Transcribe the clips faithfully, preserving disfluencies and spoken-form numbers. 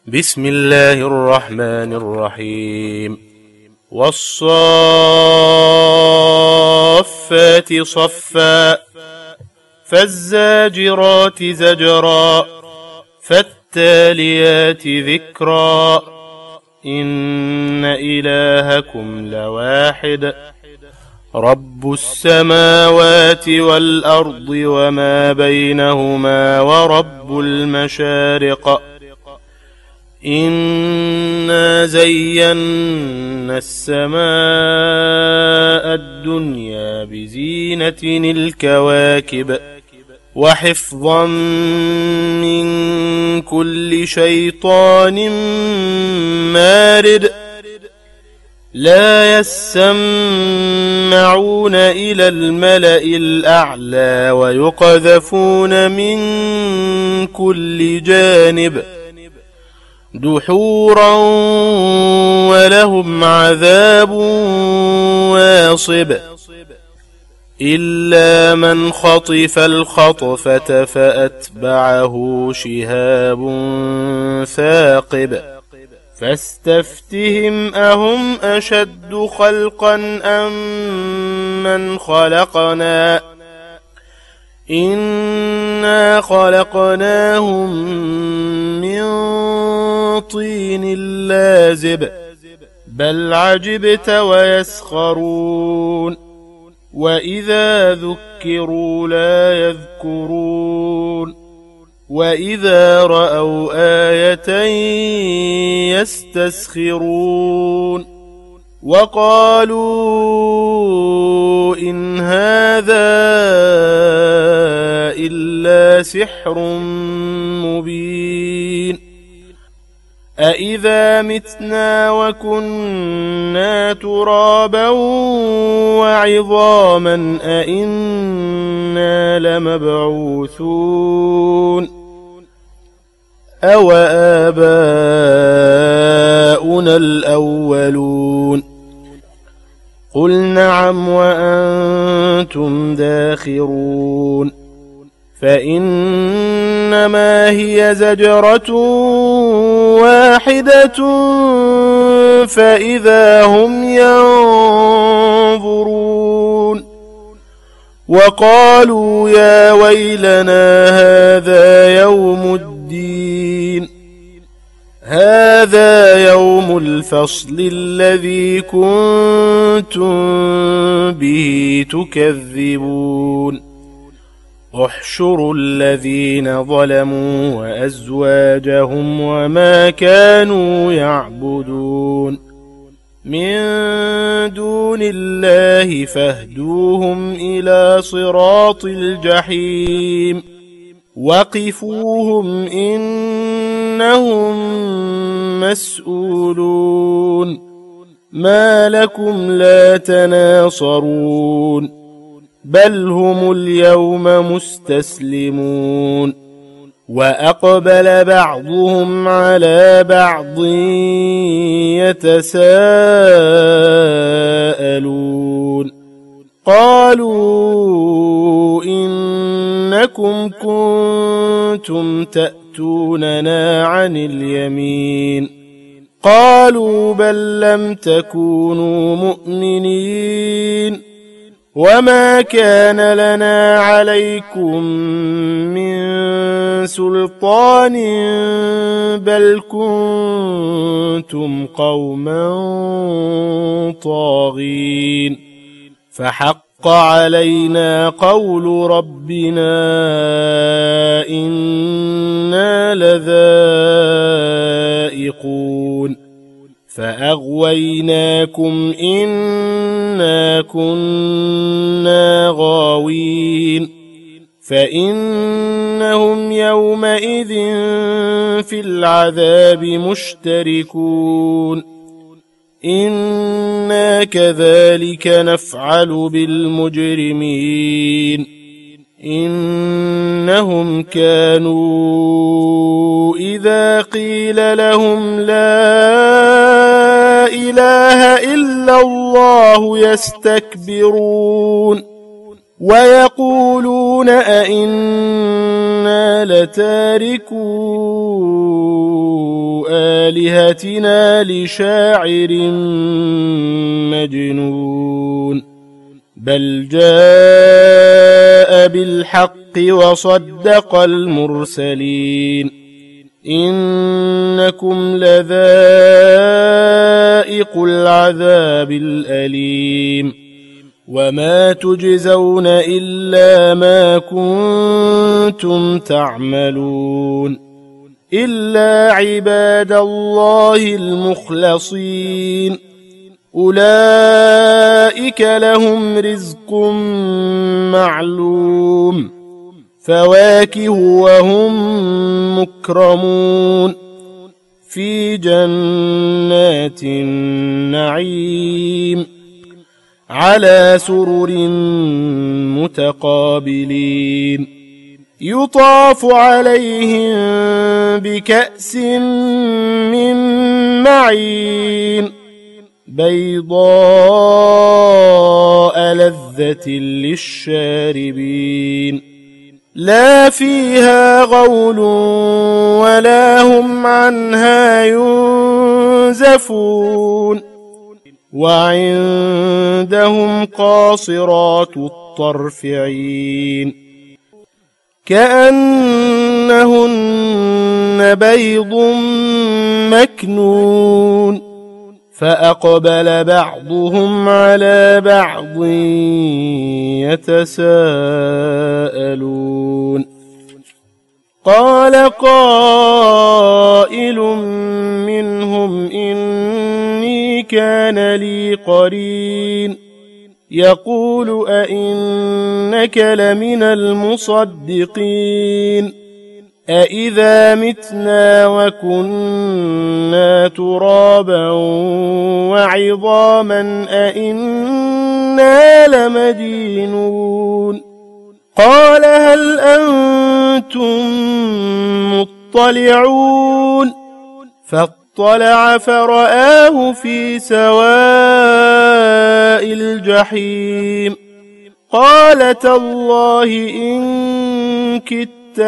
بسم الله الرحمن الرحيم والصافات صفا فالزاجرات زجرا فالتاليات ذكرا إن إلهكم لواحد رب السماوات والأرض وما بينهما ورب المشارق إنا زينا السماء الدنيا بزينة الكواكب وحفظا من كل شيطان مارد لا يسمعون إلى الملأ الأعلى ويقذفون من كل جانب دحورا ولهم عذاب واصب إلا من خطف الخطفة فأتبعه شهاب ثاقب فاستفتهم أهم أشد خلقا أم من خلقنا إنا خلقناهم من طين لازب بل عجبت ويسخرون وإذا ذكروا لا يذكرون وإذا رأوا آية يستسخرون وقالوا إن هذا إلا سحر مبين أإذا متنا وكنا ترابا وعظاما أإنا لمبعوثون أو آباؤنا الأولون قل نعم وأنتم داخرون فإنما هي زجرة واحدة فإذا هم ينظرون وقالوا يا ويلنا هذا يوم الدين هذا يوم الفصل الذي كنتم به تكذبون احشروا الذين ظلموا وأزواجهم وما كانوا يعبدون من دون الله فاهدوهم إلى صراط الجحيم وقفوهم إنهم مسؤولون ما لكم لا تناصرون بل هم اليوم مستسلمون وأقبل بعضهم على بعض يتساءلون قالوا إنكم كنتم تأتوننا عن اليمين قالوا بل لم تكونوا مؤمنين وما كان لنا عليكم من سلطان بل كنتم قوما طاغين فحق علينا قول ربنا إنا لذائقون فأغويناكم إنا كنا غاوين فإنهم يومئذ في العذاب مشتركون إنا كذلك نفعل بالمجرمين إنهم كانوا إذا قيل لهم لا إله إلا الله يستكبرون ويقولون أئنا لتاركو آلهتنا لشاعر مجنون بل جاء بالحق وصدق المرسلين إنكم لذائق العذاب الأليم وما تجزون إلا ما كنتم تعملون إلا عباد الله المخلصين أولئك لهم رزق معلوم فواكه وهم مكرمون في جنات النعيم على سرر متقابلين يطاف عليهم بكأس من معين بيضاء لذة للشاربين لا فيها غول ولا هم عنها ينزفون وعندهم قاصرات الطرف عين كأنهن بيض مكنون فأقبل بعضهم على بعض يتساءلون قال قائل منهم إني كان لي قرين يقول أئنك لمن المصدقين أإذا متنا وكنا ترابا وعظاما أئنا لمدينون قال هل أنتم مطلعون فاطلع فرآه في سواء الجحيم قال تالله إن كدت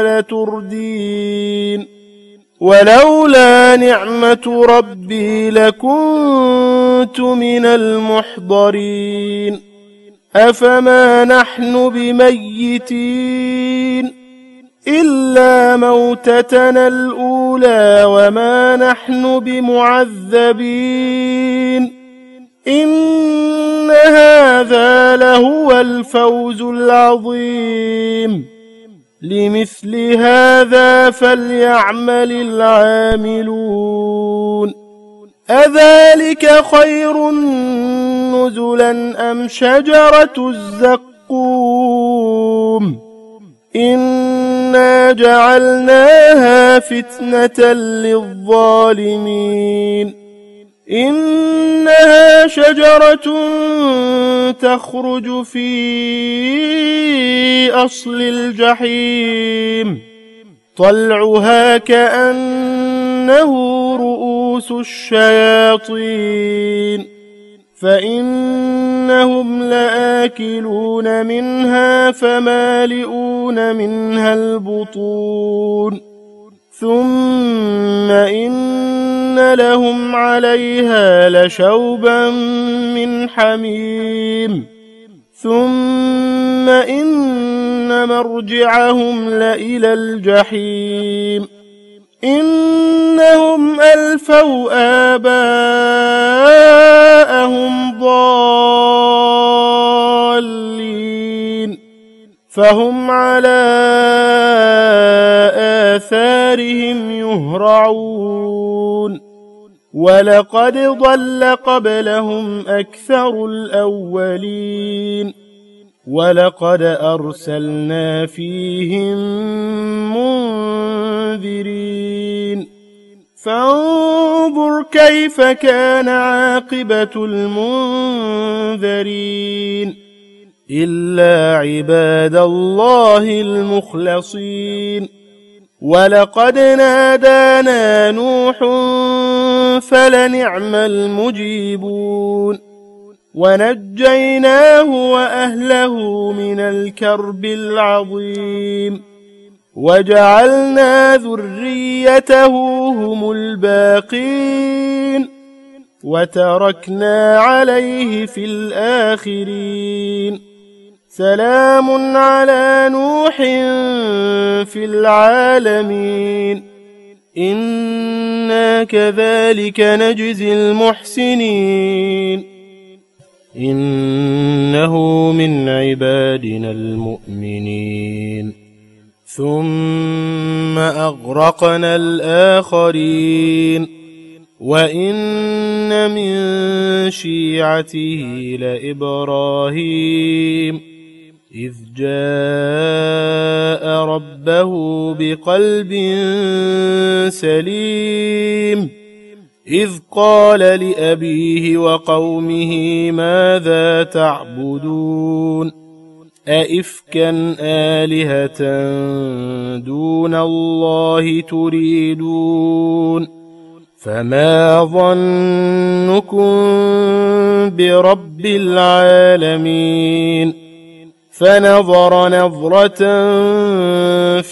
لتردين ولولا نعمة ربي لكنت من المحضرين أفما نحن بميتين إلا موتتنا الأولى وما نحن بمعذبين إن هذا لهو الفوز العظيم لمثل هذا فليعمل العاملون أذلك خير نزلا أم شجرة الزقوم إنا جعلناها فتنة للظالمين إنها شجرة تخرج في أصل الجحيم طلعها كأنه رؤوس الشياطين فإنهم لآكلون منها فمالئون منها البطون ثم إن لهم عليها لشوبا من حميم ثم إن مرجعهم لإلى الجحيم إنهم ألفوا آباءهم ضالين فهم على آثارهم يهرعون ولقد ضل قبلهم أكثر الأولين ولقد أرسلنا فيهم منذرين فانظر كيف كان عاقبة المنذرين إلا عباد الله المخلصين ولقد نادانا نوح فلنعم المجيبون ونجيناه وأهله من الكرب العظيم وجعلنا ذريته هم الباقين وتركنا عليه في الآخرين سلام على نوح في العالمين إنا كذلك نجزي المحسنين إنه من عبادنا المؤمنين ثم أغرقنا الآخرين وإن من شيعته لإبراهيم إذ جاء ربه بقلب سليم إذ قال لأبيه وقومه ماذا تعبدون أئفكا آلهة دون الله تريدون فما ظنكم برب العالمين فنظر نظرة في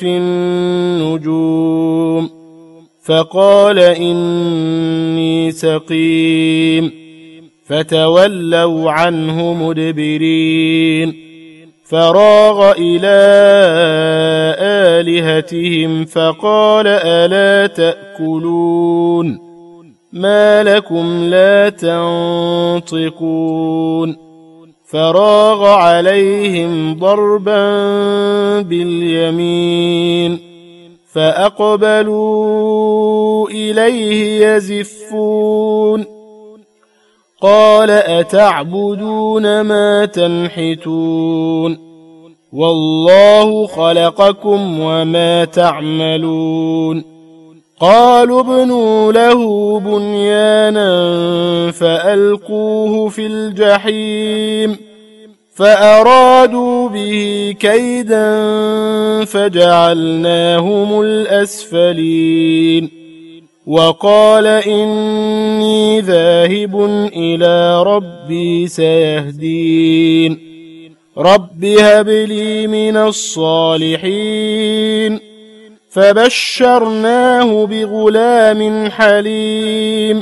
النجوم فقال إني سقيم فتولوا عنه مدبرين فراغ إلى آلهتهم فقال ألا تأكلون ما لكم لا تنطقون فراغ عليهم ضربا باليمين فأقبلوا إليه يزفون قال أتعبدون ما تنحتون والله خلقكم وما تعملون قالوا ابنوا له بنيانا فألقوه في الجحيم فأرادوا به كيدا فجعلناهم الأسفلين وقال إني ذاهب إلى ربي سيهدين رب هب لي من الصالحين فبشرناه بغلام حليم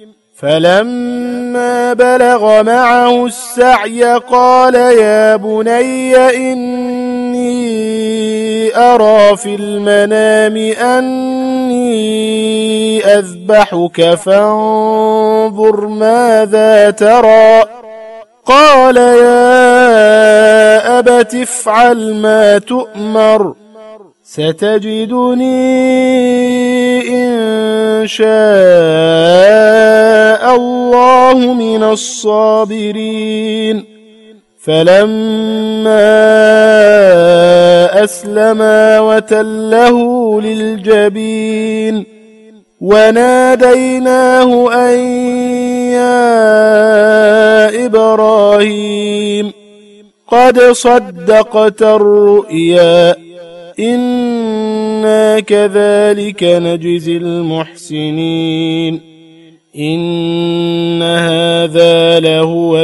فلما بلغ معه السعي قال يا بني إني أرى في المنام أني أذبحك فانظر ماذا ترى قال يا أبت افعل ما تؤمر ستجدني إن شاء الله من الصابرين فلما أسلما وتله للجبين وناديناه أن يا إبراهيم قد صدقت الرؤيا إنا كذلك نجزي المحسنين إن هذا لهو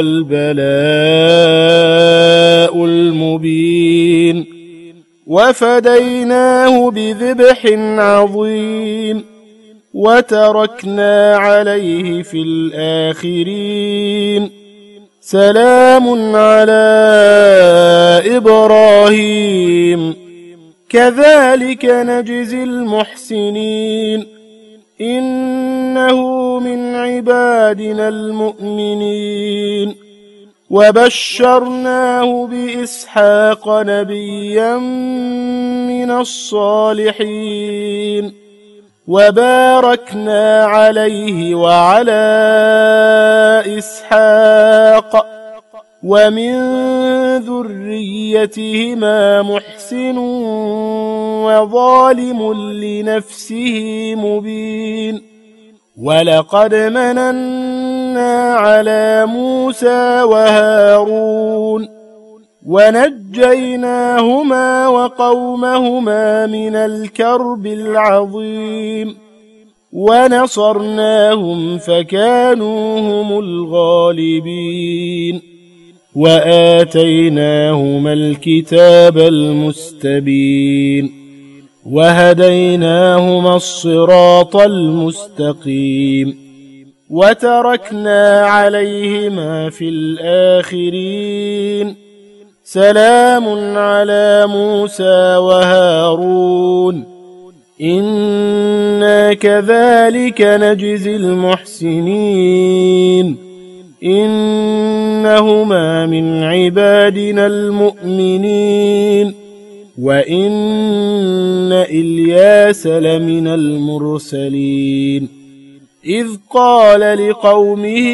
البلاء المبين وفديناه بذبح عظيم وتركنا عليه في الآخرين سلام على إبراهيم كذلك نجزي المحسنين إنه من عبادنا المؤمنين وبشرناه بإسحاق نبيا من الصالحين وباركنا عليه وعلى إسحاق ومن ذريتهما محسن وظالم لنفسه مبين ولقد مننا على موسى وهارون ونجيناهما وقومهما من الكرب العظيم ونصرناهم فكانوا هم الغالبين وآتيناهما الكتاب المستبين وهديناهما الصراط المستقيم وتركنا عليهما في الآخرين سلام على موسى وهارون إنا كذلك نجزي المحسنين إنهما من عبادنا المؤمنين وإن إلياس لمن المرسلين إذ قال لقومه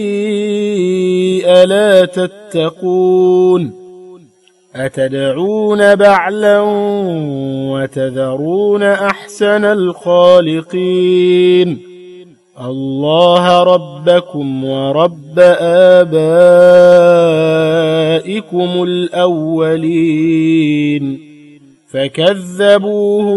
ألا تتقون أتدعون بعلا وتذرون أحسن الخالقين الله ربكم ورب آبائكم الأولين فكذبوه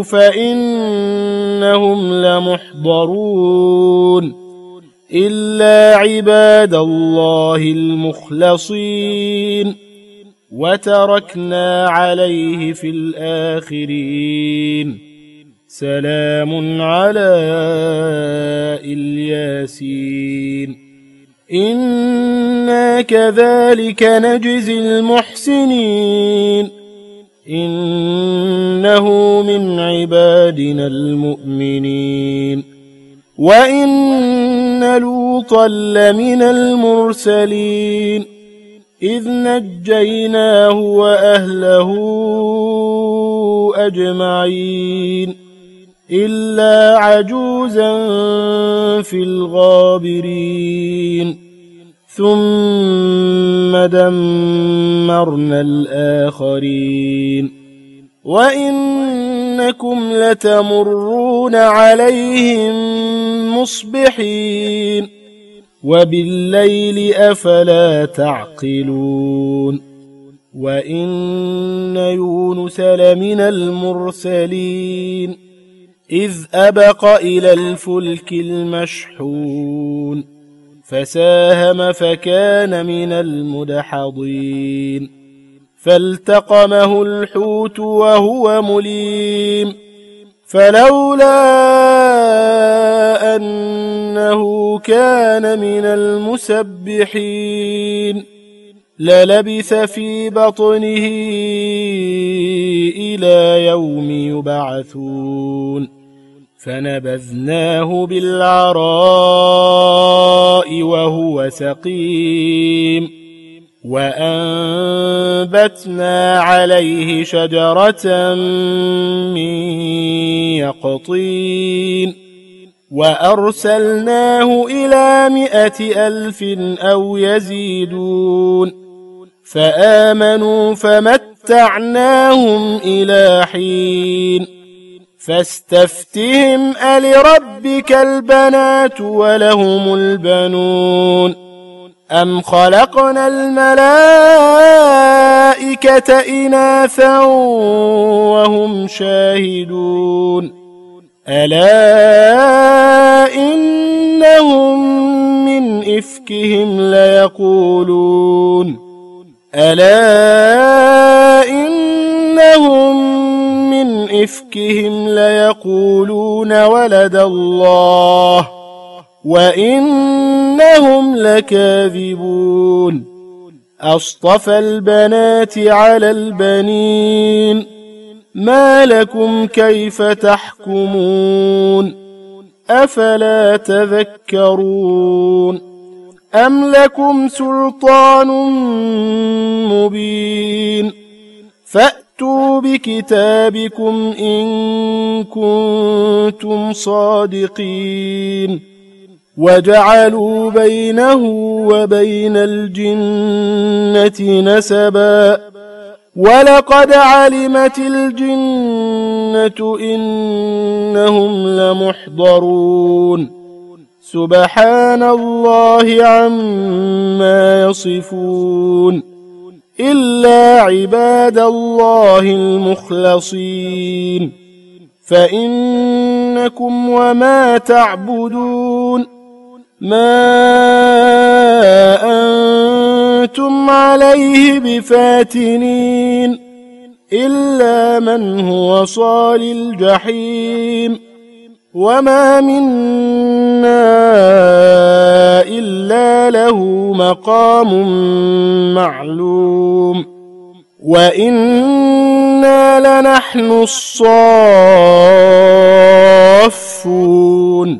فإنهم لمحضرون إلا عباد الله المخلصين وتركنا عليه في الآخرين سلام على الياسين إنا كذلك نجزي المحسنين إنه من عبادنا المؤمنين وإن لوطا لمن المرسلين إذ نجيناه وأهله أجمعين إلا عجوزا في الغابرين ثم دمرنا الآخرين وإنكم لتمرون عليهم مصبحين وبالليل أفلا تعقلون وإن يونس لمن المرسلين إذ أبق إلى الفلك المشحون فساهم فكان من المدحضين فالتقمه الحوت وهو مليم فلولا أنه كان من المسبحين للبث في بطنه إلى يوم يبعثون فنبذناه بالعراء وهو سقيم وأنبتنا عليه شجرة من يقطين وأرسلناه إلى مائة ألف أو يزيدون فآمنوا فمتعناهم إلى حين فاستفتهم ألربك البنات ولهم البنون أم خلقنا الملائكة إناثا وهم شاهدون ألا إنهم من إفكهم ليقولون ألا إنهم من إفكهم ليقولون ولد الله وإنهم لكاذبون أصطفى البنات على البنين ما لكم كيف تحكمون أفلا تذكرون أم لكم سلطان مبين فأتوا بكتابكم إن كنتم صادقين وجعلوا بينه وبين الجنة نسبا ولقد علمت الجنة إنهم لمحضرون سبحان الله عما يصفون إلا عباد الله المخلصين فإنكم وما تعبدون ما أنتم عليه بفاتنين إلا من هو صال الجحيم وما منا إلا له مقام معلوم وإنا لنحن الصافون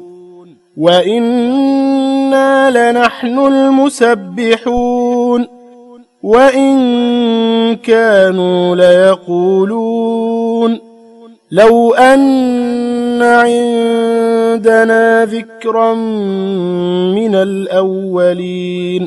وإنا لنحن المسبحون وإن كانوا ليقولون لو أن عندنا ذكرا من الأولين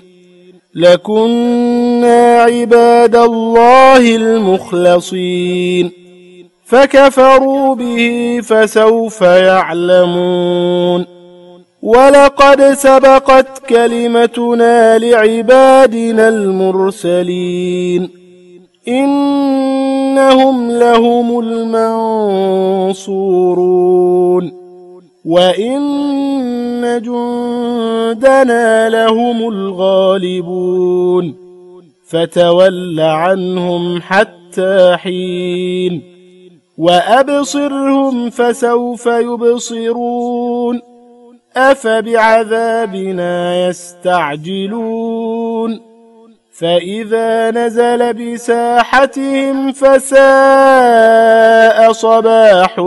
لكنا عباد الله المخلصين فكفروا به فسوف يعلمون ولقد سبقت كلمتنا لعبادنا المرسلين إنهم لهم المنصورون وإن جندنا لهم الغالبون فتول عنهم حتى حين وأبصرهم فسوف يبصرون أفبعذابنا يستعجلون فإذا نزل بساحتهم فساء صباح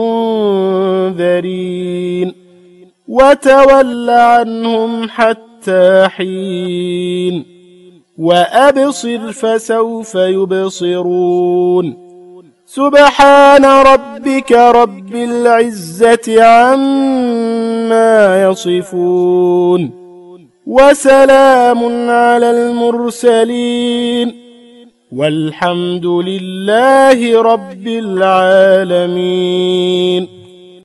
المنذرين وتول عنهم حتى حين وأبصر فسوف يبصرون سبحان ربك رب العزة عما يصفون وسلام على المرسلين والحمد لله رب العالمين.